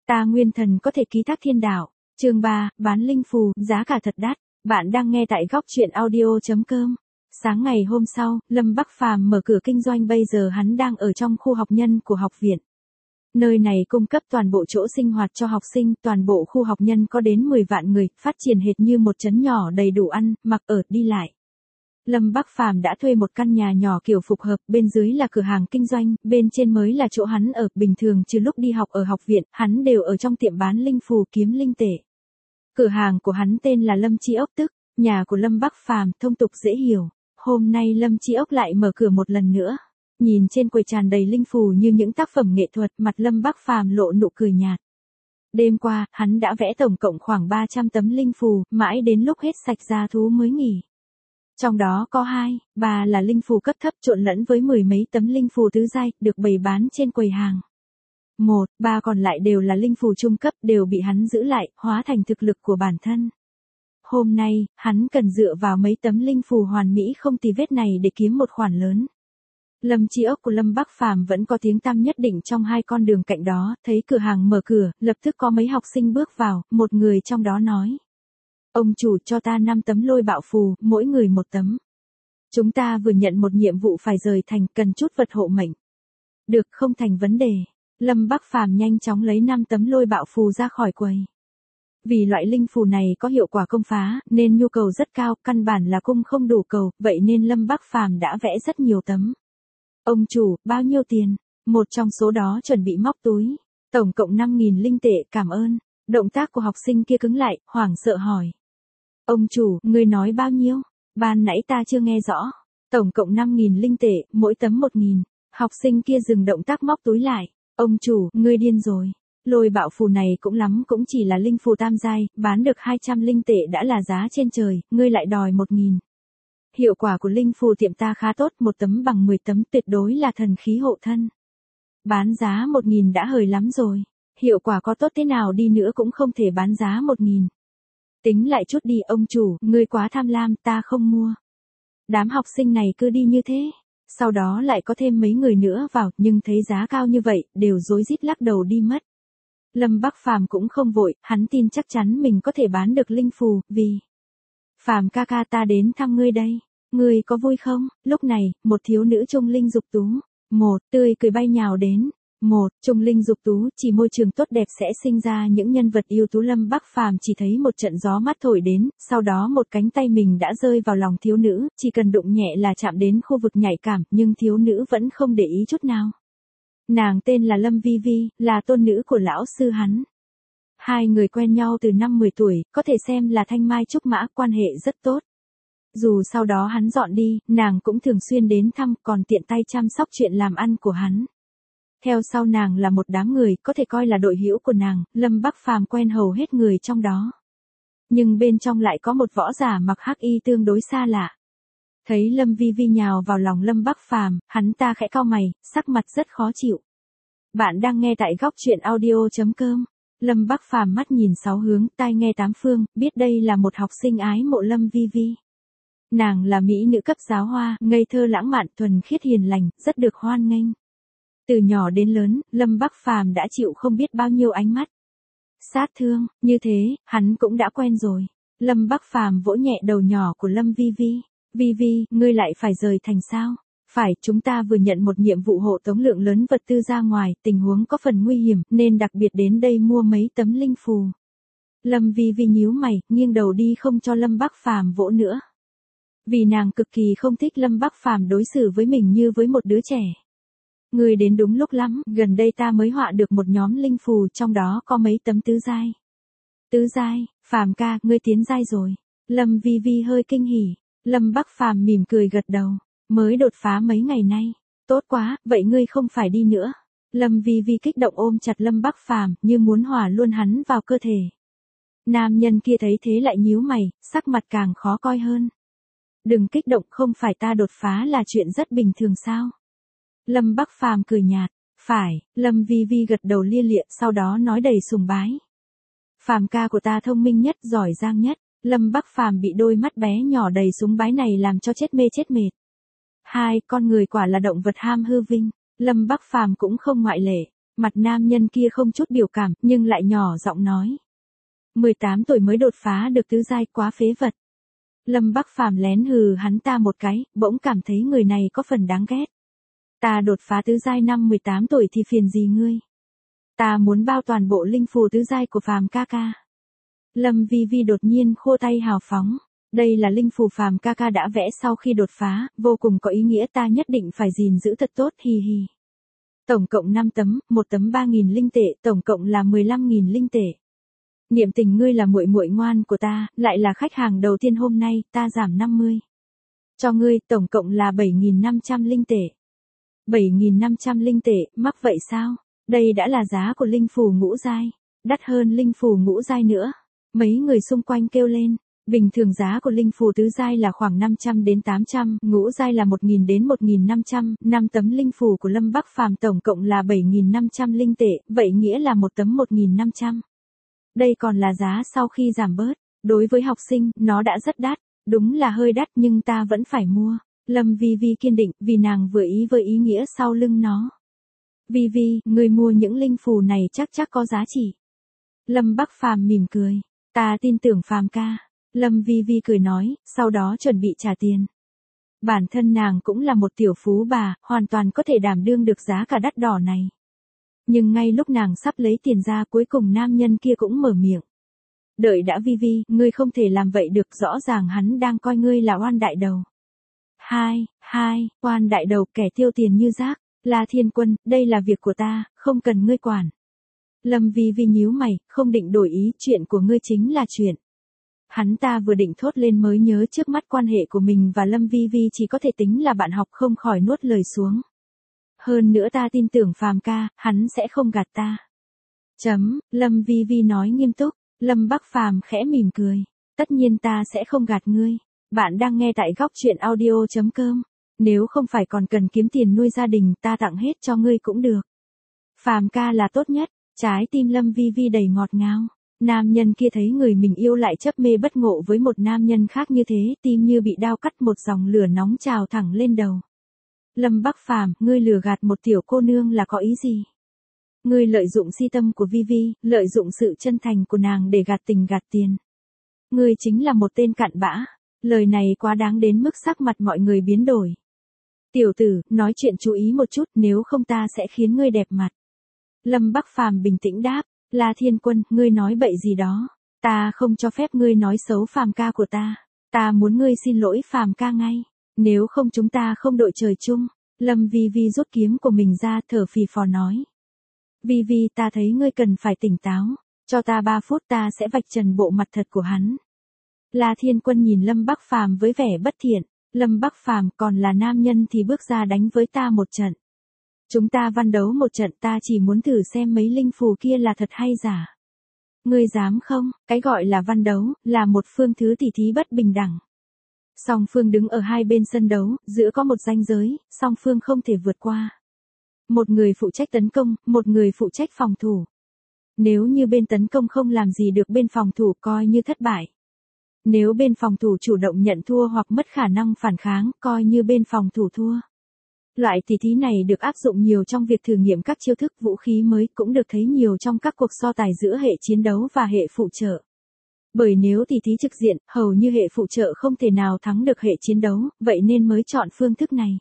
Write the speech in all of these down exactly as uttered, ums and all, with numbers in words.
Ta nguyên thần có thể ký thác thiên đạo. Chương ba, bán linh phù, giá cả thật đắt. Bạn đang nghe tại góc truyện audio chấm com. Sáng ngày hôm sau, Lâm Bắc Phàm mở cửa kinh doanh, bây giờ hắn đang ở trong khu học nhân của học viện. Nơi này cung cấp toàn bộ chỗ sinh hoạt cho học sinh, toàn bộ khu học nhân có đến mười vạn người, phát triển hệt như một trấn nhỏ đầy đủ ăn, mặc ở, đi lại. Lâm Bắc Phàm đã thuê một căn nhà nhỏ kiểu phục hợp, bên dưới là cửa hàng kinh doanh, bên trên mới là chỗ hắn ở. Bình thường trừ lúc đi học ở học viện, hắn đều ở trong tiệm bán linh phù kiếm linh tệ. Cửa hàng của hắn tên là Lâm Chi Ốc, tức nhà của Lâm Bắc Phàm, thông tục dễ hiểu. Hôm nay Lâm Chi Ốc lại mở cửa một lần nữa. Nhìn trên quầy tràn đầy linh phù như những tác phẩm nghệ thuật, mặt Lâm Bắc Phàm lộ nụ cười nhạt. Đêm qua, hắn đã vẽ tổng cộng khoảng ba trăm tấm linh phù, mãi đến lúc hết sạch giá thú mới nghỉ. Trong đó có hai, ba là linh phù cấp thấp trộn lẫn với mười mấy tấm linh phù tứ giai, được bày bán trên quầy hàng. Một, ba còn lại đều là linh phù trung cấp, đều bị hắn giữ lại, hóa thành thực lực của bản thân. Hôm nay, hắn cần dựa vào mấy tấm linh phù hoàn mỹ không tì vết này để kiếm một khoản lớn. Lâm Chi Ốc của Lâm Bắc Phàm vẫn có tiếng tăm nhất định trong hai con đường cạnh đó, thấy cửa hàng mở cửa, lập tức có mấy học sinh bước vào, một người trong đó nói. Ông chủ, cho ta năm tấm lôi bạo phù, mỗi người một tấm. Chúng ta vừa nhận một nhiệm vụ phải rời thành, cần chút vật hộ mệnh. Được, không thành vấn đề. Lâm Bắc Phàm nhanh chóng lấy năm tấm lôi bạo phù ra khỏi quầy. Vì loại linh phù này có hiệu quả công phá, nên nhu cầu rất cao, căn bản là cung không đủ cầu, vậy nên Lâm Bắc Phàm đã vẽ rất nhiều tấm. Ông chủ, bao nhiêu tiền? Một trong số đó chuẩn bị móc túi. Tổng cộng năm nghìn linh tệ, cảm ơn. Động tác của học sinh kia cứng lại, hoảng sợ hỏi. Ông chủ, ngươi nói bao nhiêu? Ban nãy ta chưa nghe rõ. Tổng cộng năm nghìn linh tệ, mỗi tấm một nghìn. Học sinh kia dừng động tác móc túi lại. Ông chủ, ngươi điên rồi. Lôi bạo phù này cũng lắm cũng chỉ là linh phù tam giai, bán được hai trăm linh tệ đã là giá trên trời, ngươi lại đòi một nghìn. Hiệu quả của linh phù tiệm ta khá tốt, một tấm bằng mười tấm, tuyệt đối là thần khí hộ thân. Bán giá một nghìn đã hời lắm rồi. Hiệu quả có tốt thế nào đi nữa cũng không thể bán giá một nghìn. Tính lại chút đi ông chủ, ngươi quá tham lam, ta không mua. Đám học sinh này cứ đi như thế. Sau đó lại có thêm mấy người nữa vào, nhưng thấy giá cao như vậy, đều rối rít lắc đầu đi mất. Lâm Bắc Phàm cũng không vội, hắn tin chắc chắn mình có thể bán được linh phù, vì... Phàm ca ca, ta đến thăm ngươi đây. Ngươi có vui không? Lúc này, một thiếu nữ trung linh dục tú. Một, tươi cười bay nhào đến. Một, trung linh dục tú, chỉ môi trường tốt đẹp sẽ sinh ra những nhân vật ưu tú. Lâm Bắc Phàm chỉ thấy một trận gió mát thổi đến, sau đó một cánh tay mình đã rơi vào lòng thiếu nữ, chỉ cần đụng nhẹ là chạm đến khu vực nhạy cảm, nhưng thiếu nữ vẫn không để ý chút nào. Nàng tên là Lâm Vi Vi, là tôn nữ của lão sư hắn. Hai người quen nhau từ năm mười tuổi, có thể xem là thanh mai trúc mã, quan hệ rất tốt. Dù sau đó hắn dọn đi, nàng cũng thường xuyên đến thăm, còn tiện tay chăm sóc chuyện làm ăn của hắn. Theo sau nàng là một đám người, có thể coi là đội hữu của nàng, Lâm Bắc Phàm quen hầu hết người trong đó. Nhưng bên trong lại có một võ giả mặc hắc y tương đối xa lạ. Thấy Lâm Vi Vi nhào vào lòng Lâm Bắc Phàm, hắn ta khẽ cau mày, sắc mặt rất khó chịu. Bạn đang nghe tại góc truyện audio chấm com. Lâm Bắc Phàm mắt nhìn sáu hướng, tai nghe tám phương, biết đây là một học sinh ái mộ Lâm Vi Vi. Nàng là mỹ nữ cấp giáo hoa, ngây thơ lãng mạn, thuần khiết hiền lành, rất được hoan nghênh. Từ nhỏ đến lớn, Lâm Bắc Phàm đã chịu không biết bao nhiêu ánh mắt sát thương, như thế, hắn cũng đã quen rồi. Lâm Bắc Phàm vỗ nhẹ đầu nhỏ của Lâm Vi Vi. Vi Vi, ngươi lại phải rời thành sao? Phải, chúng ta vừa nhận một nhiệm vụ hộ tống lượng lớn vật tư ra ngoài, tình huống có phần nguy hiểm, nên đặc biệt đến đây mua mấy tấm linh phù. Lâm Vi Vi nhíu mày, nghiêng đầu đi không cho Lâm Bắc Phàm vỗ nữa. Vì nàng cực kỳ không thích Lâm Bắc Phàm đối xử với mình như với một đứa trẻ. Ngươi đến đúng lúc lắm, gần đây ta mới họa được một nhóm linh phù, trong đó có mấy tấm tứ giai. Tứ giai, Phàm ca, ngươi tiến giai rồi. Lâm Vi Vi hơi kinh hỉ. Lâm Bắc Phàm mỉm cười gật đầu. Mới đột phá mấy ngày nay. Tốt quá, vậy ngươi không phải đi nữa. Lâm Vi Vi kích động ôm chặt Lâm Bắc Phàm như muốn hòa luôn hắn vào cơ thể. Nam nhân kia thấy thế lại nhíu mày, sắc mặt càng khó coi hơn. Đừng kích động, không phải ta đột phá là chuyện rất bình thường sao? Lâm Bắc Phàm cười nhạt. Phải, Lâm Vi Vi gật đầu lia lịa, sau đó nói đầy sùng bái. Phàm ca của ta thông minh nhất, giỏi giang nhất. Lâm Bắc Phàm bị đôi mắt bé nhỏ đầy súng bái này làm cho chết mê chết mệt. Hai, con người quả là động vật ham hư vinh. Lâm Bắc Phàm cũng không ngoại lệ. Mặt nam nhân kia không chút biểu cảm, nhưng lại nhỏ giọng nói. mười tám tuổi mới đột phá được tứ giai, quá phế vật. Lâm Bắc Phàm lén hừ hắn ta một cái, bỗng cảm thấy người này có phần đáng ghét. Ta đột phá tứ giai năm mười tám tuổi thì phiền gì ngươi? Ta muốn bao toàn bộ linh phù tứ giai của Phàm ca ca. Lâm Vi Vi đột nhiên khô tay hào phóng. Đây là linh phù Phàm ca ca đã vẽ sau khi đột phá, vô cùng có ý nghĩa, ta nhất định phải gìn giữ thật tốt, hi hi. Tổng cộng năm tấm, một tấm ba nghìn linh tệ, tổng cộng là mười lăm nghìn linh tệ. Niệm Tình ngươi là muội muội ngoan của ta, lại là khách hàng đầu tiên hôm nay, ta giảm năm mươi. Cho ngươi, tổng cộng là bảy nghìn năm trăm linh tệ. bảy nghìn năm trăm linh tệ, mắc vậy sao? Đây đã là giá của linh phù ngũ giai, đắt hơn linh phù ngũ giai nữa. Mấy người xung quanh kêu lên. Bình thường giá của linh phù tứ giai là khoảng năm trăm đến tám trăm, ngũ giai là một nghìn đến một nghìn năm trăm, năm tấm linh phù của Lâm Bắc Phàm tổng cộng là bảy nghìn năm trăm linh tệ, vậy nghĩa là một tấm một nghìn năm trăm. Đây còn là giá sau khi giảm bớt, đối với học sinh, nó đã rất đắt, đúng là hơi đắt nhưng ta vẫn phải mua. Lâm Vi Vi kiên định, vì nàng vừa ý với ý nghĩa sau lưng nó. Vi Vi, người mua những linh phù này chắc chắc có giá trị. Lâm Bắc Phàm mỉm cười, ta tin tưởng Phàm ca. Lâm Vi Vi cười nói, sau đó chuẩn bị trả tiền. Bản thân nàng cũng là một tiểu phú bà, hoàn toàn có thể đảm đương được giá cả đắt đỏ này. Nhưng ngay lúc nàng sắp lấy tiền ra, cuối cùng nam nhân kia cũng mở miệng. Đợi đã Vi Vi, ngươi không thể làm vậy được, rõ ràng hắn đang coi ngươi là oan đại đầu. Hai, hai, oan đại đầu, kẻ tiêu tiền như rác, La Thiên Quân, đây là việc của ta, không cần ngươi quản. Lâm Vi Vi nhíu mày, không định đổi ý, chuyện của ngươi chính là chuyện. Hắn ta vừa định thốt lên mới nhớ trước mắt quan hệ của mình và Lâm Vi Vi chỉ có thể tính là bạn học, không khỏi nuốt lời xuống. Hơn nữa ta tin tưởng Phàm ca, hắn sẽ không gạt ta. Chấm, Lâm Vi Vi nói nghiêm túc. Lâm Bắc Phàm khẽ mỉm cười. Tất nhiên ta sẽ không gạt ngươi. Bạn đang nghe tại góc truyện audio chấm com. Nếu không phải còn cần kiếm tiền nuôi gia đình, ta tặng hết cho ngươi cũng được. Phàm ca là tốt nhất. Trái tim Lâm Vi Vi đầy ngọt ngào. Nam nhân kia thấy người mình yêu lại chấp mê bất ngộ với một nam nhân khác như thế, tim như bị đao cắt, một dòng lửa nóng trào thẳng lên đầu. Lâm Bắc Phàm, ngươi lừa gạt một tiểu cô nương là có ý gì? Ngươi lợi dụng si tâm của Vi Vi, lợi dụng sự chân thành của nàng để gạt tình gạt tiền. Ngươi chính là một tên cặn bã. Lời này quá đáng đến mức sắc mặt mọi người biến đổi. Tiểu tử, nói chuyện chú ý một chút, nếu không ta sẽ khiến ngươi đẹp mặt. Lâm Bắc Phàm bình tĩnh đáp. La Thiên Quân, ngươi nói bậy gì đó? Ta không cho phép ngươi nói xấu Phàm ca của ta. Ta muốn ngươi xin lỗi Phàm ca ngay. Nếu không chúng ta không đội trời chung. Lâm Vi Vi rút kiếm của mình ra, thở phì phò nói. Vi Vi, ta thấy ngươi cần phải tỉnh táo. Cho ta ba phút ta sẽ vạch trần bộ mặt thật của hắn. La Thiên Quân nhìn Lâm Bắc Phàm với vẻ bất thiện. Lâm Bắc Phàm, còn là nam nhân thì bước ra đánh với ta một trận. Chúng ta văn đấu một trận, ta chỉ muốn thử xem mấy linh phù kia là thật hay giả. Ngươi dám không? Cái gọi là văn đấu, là một phương thứ tỉ thí bất bình đẳng. Song phương đứng ở hai bên sân đấu, giữa có một ranh giới, song phương không thể vượt qua. Một người phụ trách tấn công, một người phụ trách phòng thủ. Nếu như bên tấn công không làm gì được bên phòng thủ, coi như thất bại. Nếu bên phòng thủ chủ động nhận thua hoặc mất khả năng phản kháng, coi như bên phòng thủ thua. Loại tỉ thí này được áp dụng nhiều trong việc thử nghiệm các chiêu thức vũ khí mới, cũng được thấy nhiều trong các cuộc so tài giữa hệ chiến đấu và hệ phụ trợ. Bởi nếu tỉ thí trực diện, hầu như hệ phụ trợ không thể nào thắng được hệ chiến đấu, vậy nên mới chọn phương thức này.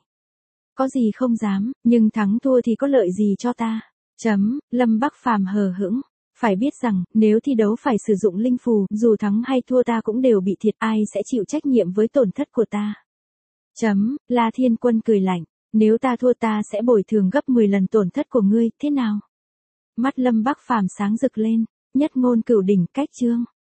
Có gì không dám, nhưng thắng thua thì có lợi gì cho ta? Chấm, Lâm Bắc Phàm hờ hững. Phải biết rằng, nếu thi đấu phải sử dụng linh phù, dù thắng hay thua ta cũng đều bị thiệt, ai sẽ chịu trách nhiệm với tổn thất của ta? Chấm, La Thiên Quân cười lạnh. Nếu ta thua ta sẽ bồi thường gấp mười lần tổn thất của ngươi, thế nào? Mắt Lâm Bắc Phàm sáng rực lên, nhất ngôn cửu đỉnh, cách chương.